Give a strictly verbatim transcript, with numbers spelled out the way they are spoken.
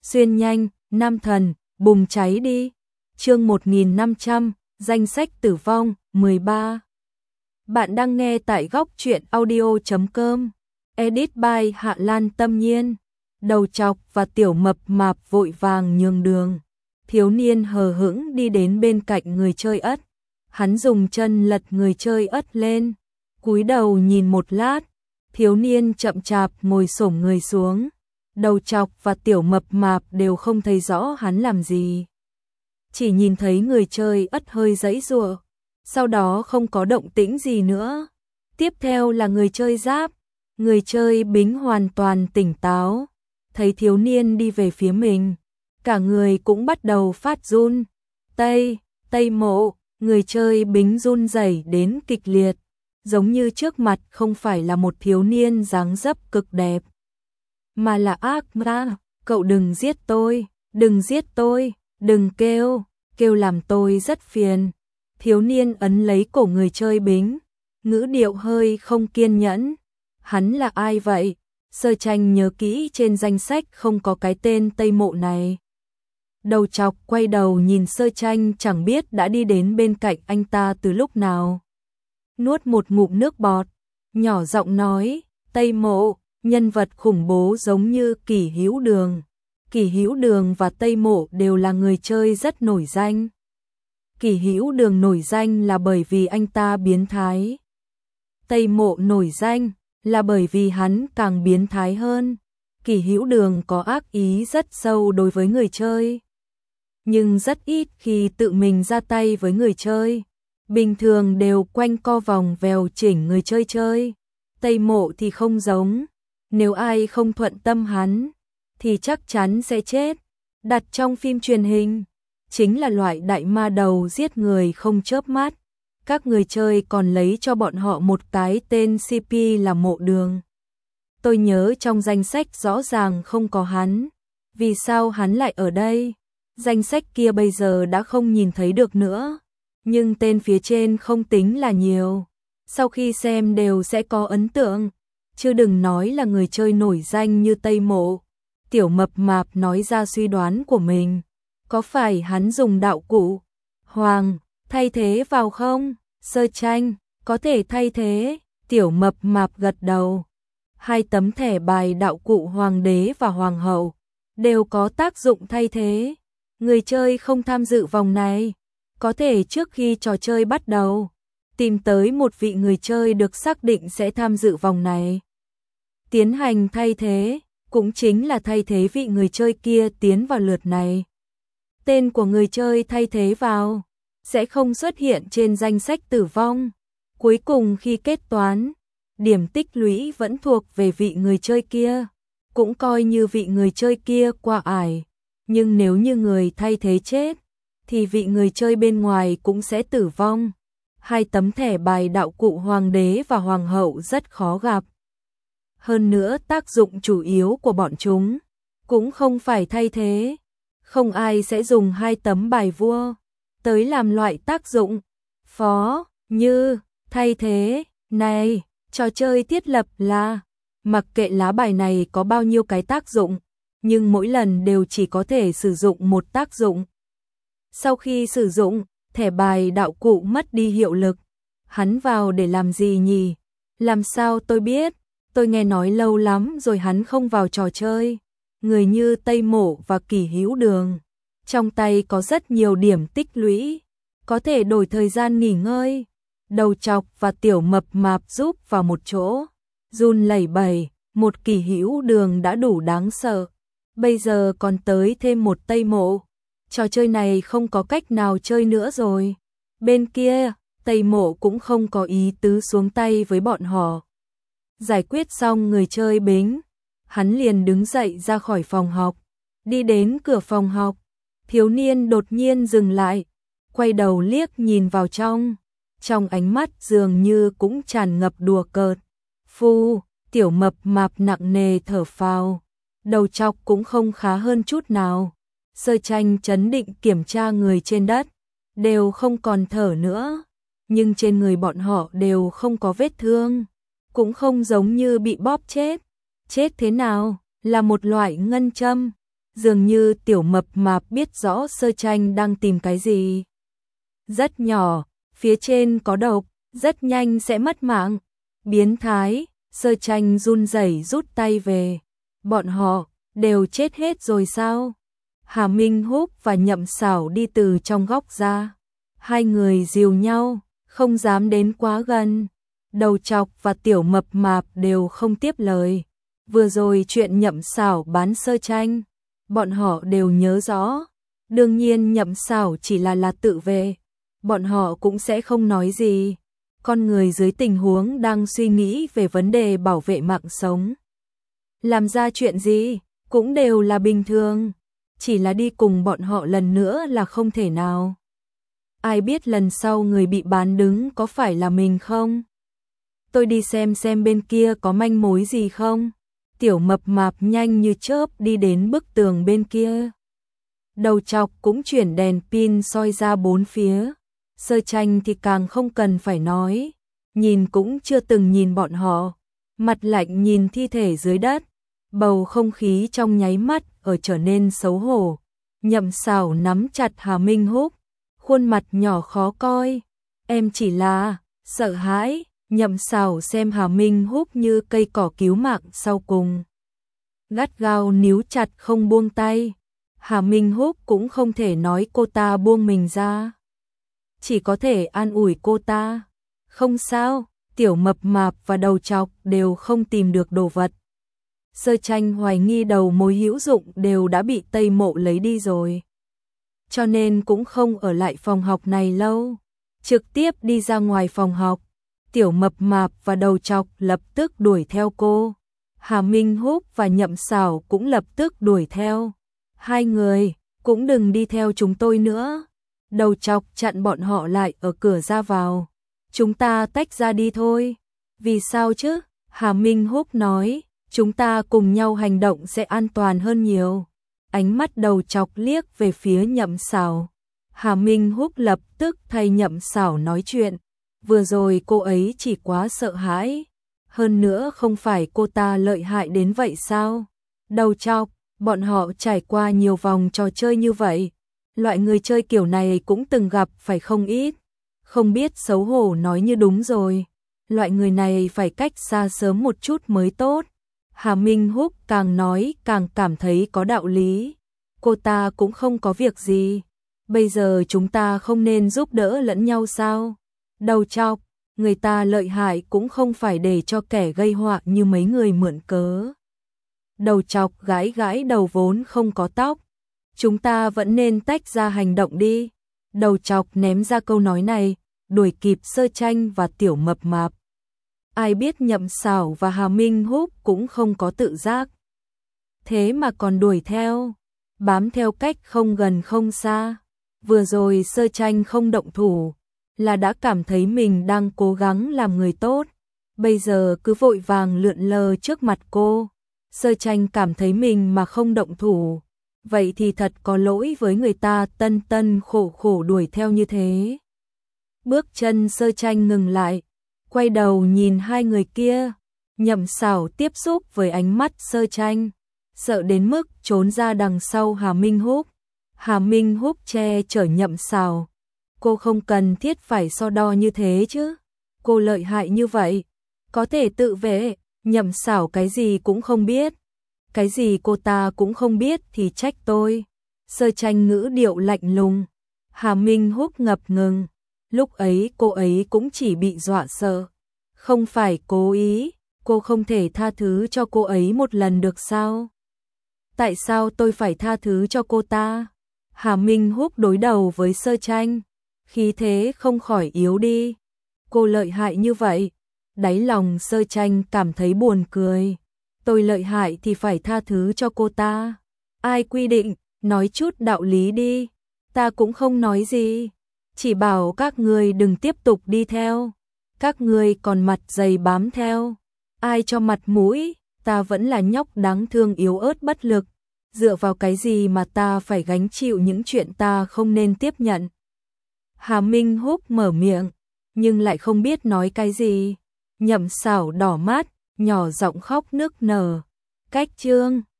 xuyên nhanh, nam thần, bùng cháy đi. Chương một nghìn năm trăm, danh sách tử vong, mười ba. Bạn đang nghe tại góc truyện audio chấm com. Edit by Hạ Lan Tâm Nhiên. Đầu chọc và tiểu mập mạp vội vàng nhường đường. Thiếu niên hờ hững đi đến bên cạnh người chơi ất. Hắn dùng chân lật người chơi ất lên, cúi đầu nhìn một lát. Thiếu niên chậm chạp ngồi xổm người xuống. Đầu chọc và tiểu mập mạp đều không thấy rõ hắn làm gì. Chỉ nhìn thấy người chơi ất hơi giãy giụa, sau đó không có động tĩnh gì nữa. Tiếp theo là người chơi giáp. Người chơi bính hoàn toàn tỉnh táo, thấy thiếu niên đi về phía mình, cả người cũng bắt đầu phát run. Tây, Tây Mộ, người chơi bính run rẩy đến kịch liệt, giống như trước mặt không phải là một thiếu niên dáng dấp cực đẹp, mà là ác ma. Cậu đừng giết tôi, đừng giết tôi, đừng kêu, kêu làm tôi rất phiền. Thiếu niên ấn lấy cổ người chơi bính, ngữ điệu hơi không kiên nhẫn. Hắn là ai vậy? Sơ Tranh nhớ kỹ trên danh sách không có cái tên Tây Mộ này. Đầu chọc quay đầu nhìn Sơ Tranh, chẳng biết đã đi đến bên cạnh anh ta từ lúc nào. Nuốt một ngụm nước bọt, nhỏ giọng nói, Tây Mộ, nhân vật khủng bố giống như Kỷ Hữu Đường. Kỷ Hữu Đường và Tây Mộ đều là người chơi rất nổi danh. Kỷ Hữu Đường nổi danh là bởi vì anh ta biến thái. Tây Mộ nổi danh là bởi vì hắn càng biến thái hơn. Kỷ Hữu Đường có ác ý rất sâu đối với người chơi, nhưng rất ít khi tự mình ra tay với người chơi. Bình thường đều quanh co vòng vèo chỉnh người chơi chơi. Tây Mộ thì không giống, nếu ai không thuận tâm hắn thì chắc chắn sẽ chết. Đặt trong phim truyền hình, chính là loại đại ma đầu giết người không chớp mắt. Các người chơi còn lấy cho bọn họ một cái tên xê pê là Mộ Đường. Tôi nhớ trong danh sách rõ ràng không có hắn. Vì sao hắn lại ở đây? Danh sách kia bây giờ đã không nhìn thấy được nữa, nhưng tên phía trên không tính là nhiều. Sau khi xem đều sẽ có ấn tượng, chứ đừng nói là người chơi nổi danh như Tây Mộ. Tiểu mập mạp nói ra suy đoán của mình. Có phải hắn dùng đạo cụ Hoàng thay thế vào không? Sơ Tranh, có thể thay thế. Tiểu mập mạp gật đầu. Hai tấm thẻ bài đạo cụ Hoàng đế và Hoàng hậu đều có tác dụng thay thế. Người chơi không tham dự vòng này, có thể trước khi trò chơi bắt đầu tìm tới một vị người chơi được xác định sẽ tham dự vòng này, tiến hành thay thế, cũng chính là thay thế vị người chơi kia tiến vào lượt này. Tên của người chơi thay thế vào sẽ không xuất hiện trên danh sách tử vong. Cuối cùng khi kết toán, điểm tích lũy vẫn thuộc về vị người chơi kia, cũng coi như vị người chơi kia qua ải. Nhưng nếu như người thay thế chết, thì vị người chơi bên ngoài cũng sẽ tử vong. Hai tấm thẻ bài đạo cụ Hoàng đế và Hoàng hậu rất khó gặp. Hơn nữa tác dụng chủ yếu của bọn chúng cũng không phải thay thế. Không ai sẽ dùng hai tấm bài vua tới làm loại tác dụng phó như thay thế này. Trò chơi thiết lập là mặc kệ lá bài này có bao nhiêu cái tác dụng, nhưng mỗi lần đều chỉ có thể sử dụng một tác dụng. Sau khi sử dụng, thẻ bài đạo cụ mất đi hiệu lực. Hắn vào để làm gì nhỉ? Làm sao tôi biết? Tôi nghe nói lâu lắm rồi hắn không vào trò chơi. Người như Tây Mộ và Kỷ Hữu Đường trong tay có rất nhiều điểm tích lũy, có thể đổi thời gian nghỉ ngơi. Đầu chọc và tiểu mập mạp giúp vào một chỗ, run lẩy bẩy. Một Kỷ Hữu Đường đã đủ đáng sợ, bây giờ còn tới thêm một Tây Mộ. Trò chơi này không có cách nào chơi nữa rồi. Bên kia, Tây Mộ cũng không có ý tứ xuống tay với bọn họ. Giải quyết xong người chơi bính, hắn liền đứng dậy ra khỏi phòng học. Đi đến cửa phòng học, thiếu niên đột nhiên dừng lại, quay đầu liếc nhìn vào trong. Trong ánh mắt dường như cũng tràn ngập đùa cợt. Phu, tiểu mập mạp nặng nề thở phào. Đầu chọc cũng không khá hơn chút nào. Sơ Tranh chấn định kiểm tra người trên đất, đều không còn thở nữa, nhưng trên người bọn họ đều không có vết thương, cũng không giống như bị bóp chết. Chết thế nào? Là một loại ngân châm. Dường như tiểu mập mạp biết rõ Sơ Tranh đang tìm cái gì. Rất nhỏ, phía trên có độc, rất nhanh sẽ mất mạng. Biến thái, Sơ Tranh run rẩy rút tay về. Bọn họ đều chết hết rồi sao? Hà Minh Húc và Nhậm Sảo đi từ trong góc ra. Hai người dìu nhau, không dám đến quá gần. Đầu Chọc và tiểu mập mạp đều không tiếp lời. Vừa rồi chuyện Nhậm Sảo bán Sơ Tranh, bọn họ đều nhớ rõ. Đương nhiên Nhậm Sảo chỉ là là tự vệ, bọn họ cũng sẽ không nói gì. Con người dưới tình huống đang suy nghĩ về vấn đề bảo vệ mạng sống, làm ra chuyện gì cũng đều là bình thường, chỉ là đi cùng bọn họ lần nữa là không thể nào. Ai biết lần sau người bị bán đứng có phải là mình không? Tôi đi xem xem bên kia có manh mối gì không. Tiểu mập mạp nhanh như chớp đi đến bức tường bên kia. Đầu Chọc cũng chuyển đèn pin soi ra bốn phía. Sơ Tranh thì càng không cần phải nói, nhìn cũng chưa từng nhìn bọn họ, mặt lạnh nhìn thi thể dưới đất. Bầu không khí trong nháy mắt ở trở nên xấu hổ. Nhậm Sảo nắm chặt Hà Minh Húc, khuôn mặt nhỏ khó coi. Em chỉ là sợ hãi. Nhậm Sảo xem Hà Minh Húc như cây cỏ cứu mạng sau cùng, gắt gao níu chặt không buông tay. Hà Minh Húc cũng không thể nói cô ta buông mình ra, chỉ có thể an ủi cô ta. Không sao, tiểu mập mạp và đầu Chọc đều không tìm được đồ vật. Sơ Tranh hoài nghi đầu mối hữu dụng đều đã bị Tây Mộ lấy đi rồi, cho nên cũng không ở lại phòng học này lâu, trực tiếp đi ra ngoài phòng học. Tiểu mập mạp và đầu Chọc lập tức đuổi theo cô. Hà Minh Húc và Nhậm Sảo cũng lập tức đuổi theo. Hai người, cũng đừng đi theo chúng tôi nữa. Đầu Chọc chặn bọn họ lại ở cửa ra vào. Chúng ta tách ra đi thôi. Vì sao chứ? Hà Minh Húc nói, chúng ta cùng nhau hành động sẽ an toàn hơn nhiều. Ánh mắt đầu Chọc liếc về phía Nhậm Sảo. Hà Minh Húc lập tức thay Nhậm Sảo nói chuyện. Vừa rồi cô ấy chỉ quá sợ hãi. Hơn nữa không phải cô ta lợi hại đến vậy sao? Đầu Chọc, bọn họ trải qua nhiều vòng trò chơi như vậy. Loại người chơi kiểu này cũng từng gặp phải không ít. Không biết xấu hổ nói như đúng rồi. Loại người này phải cách xa sớm một chút mới tốt. Hà Minh Húc càng nói càng cảm thấy có đạo lý. Cô ta cũng không có việc gì. Bây giờ chúng ta không nên giúp đỡ lẫn nhau sao? Đầu Chọc, người ta lợi hại cũng không phải để cho kẻ gây họa như mấy người mượn cớ. Đầu Chọc gãi gãi đầu vốn không có tóc. Chúng ta vẫn nên tách ra hành động đi. Đầu Chọc ném ra câu nói này, đuổi kịp Sơ Tranh và tiểu mập mạp. Ai biết Nhậm Sảo và Hà Minh Húc cũng không có tự giác. Thế mà còn đuổi theo, bám theo cách không gần không xa. Vừa rồi Sơ Tranh không động thủ, là đã cảm thấy mình đang cố gắng làm người tốt. Bây giờ cứ vội vàng lượn lờ trước mặt cô. Sơ Tranh cảm thấy mình mà không động thủ, vậy thì thật có lỗi với người ta tân tân khổ khổ đuổi theo như thế. Bước chân Sơ Tranh ngừng lại, quay đầu nhìn hai người kia. Nhậm Sảo tiếp xúc với ánh mắt Sơ Tranh, sợ đến mức trốn ra đằng sau Hà Minh Húc. Hà Minh Húc che chở Nhậm Sảo. Cô không cần thiết phải so đo như thế chứ. Cô lợi hại như vậy, có thể tự vệ. Nhậm Sảo cái gì cũng không biết. Cái gì cô ta cũng không biết thì trách tôi. Sơ Tranh ngữ điệu lạnh lùng. Hà Minh Húc ngập ngừng. Lúc ấy cô ấy cũng chỉ bị dọa sợ. Không phải cố ý. Cô không thể tha thứ cho cô ấy một lần được sao? Tại sao tôi phải tha thứ cho cô ta? Hà Minh Húc đối đầu với Sơ Tranh, khí thế không khỏi yếu đi. Cô lợi hại như vậy. Đáy lòng Sơ Tranh cảm thấy buồn cười. Tôi lợi hại thì phải tha thứ cho cô ta. Ai quy định, nói chút đạo lý đi. Ta cũng không nói gì, chỉ bảo các người đừng tiếp tục đi theo. Các người còn mặt dày bám theo. Ai cho mặt mũi, ta vẫn là nhóc đáng thương yếu ớt bất lực. Dựa vào cái gì mà ta phải gánh chịu những chuyện ta không nên tiếp nhận. Hà Minh Húc mở miệng, nhưng lại không biết nói cái gì. Nhậm Sảo đỏ mắt, nhỏ giọng khóc nức nở. Cách chương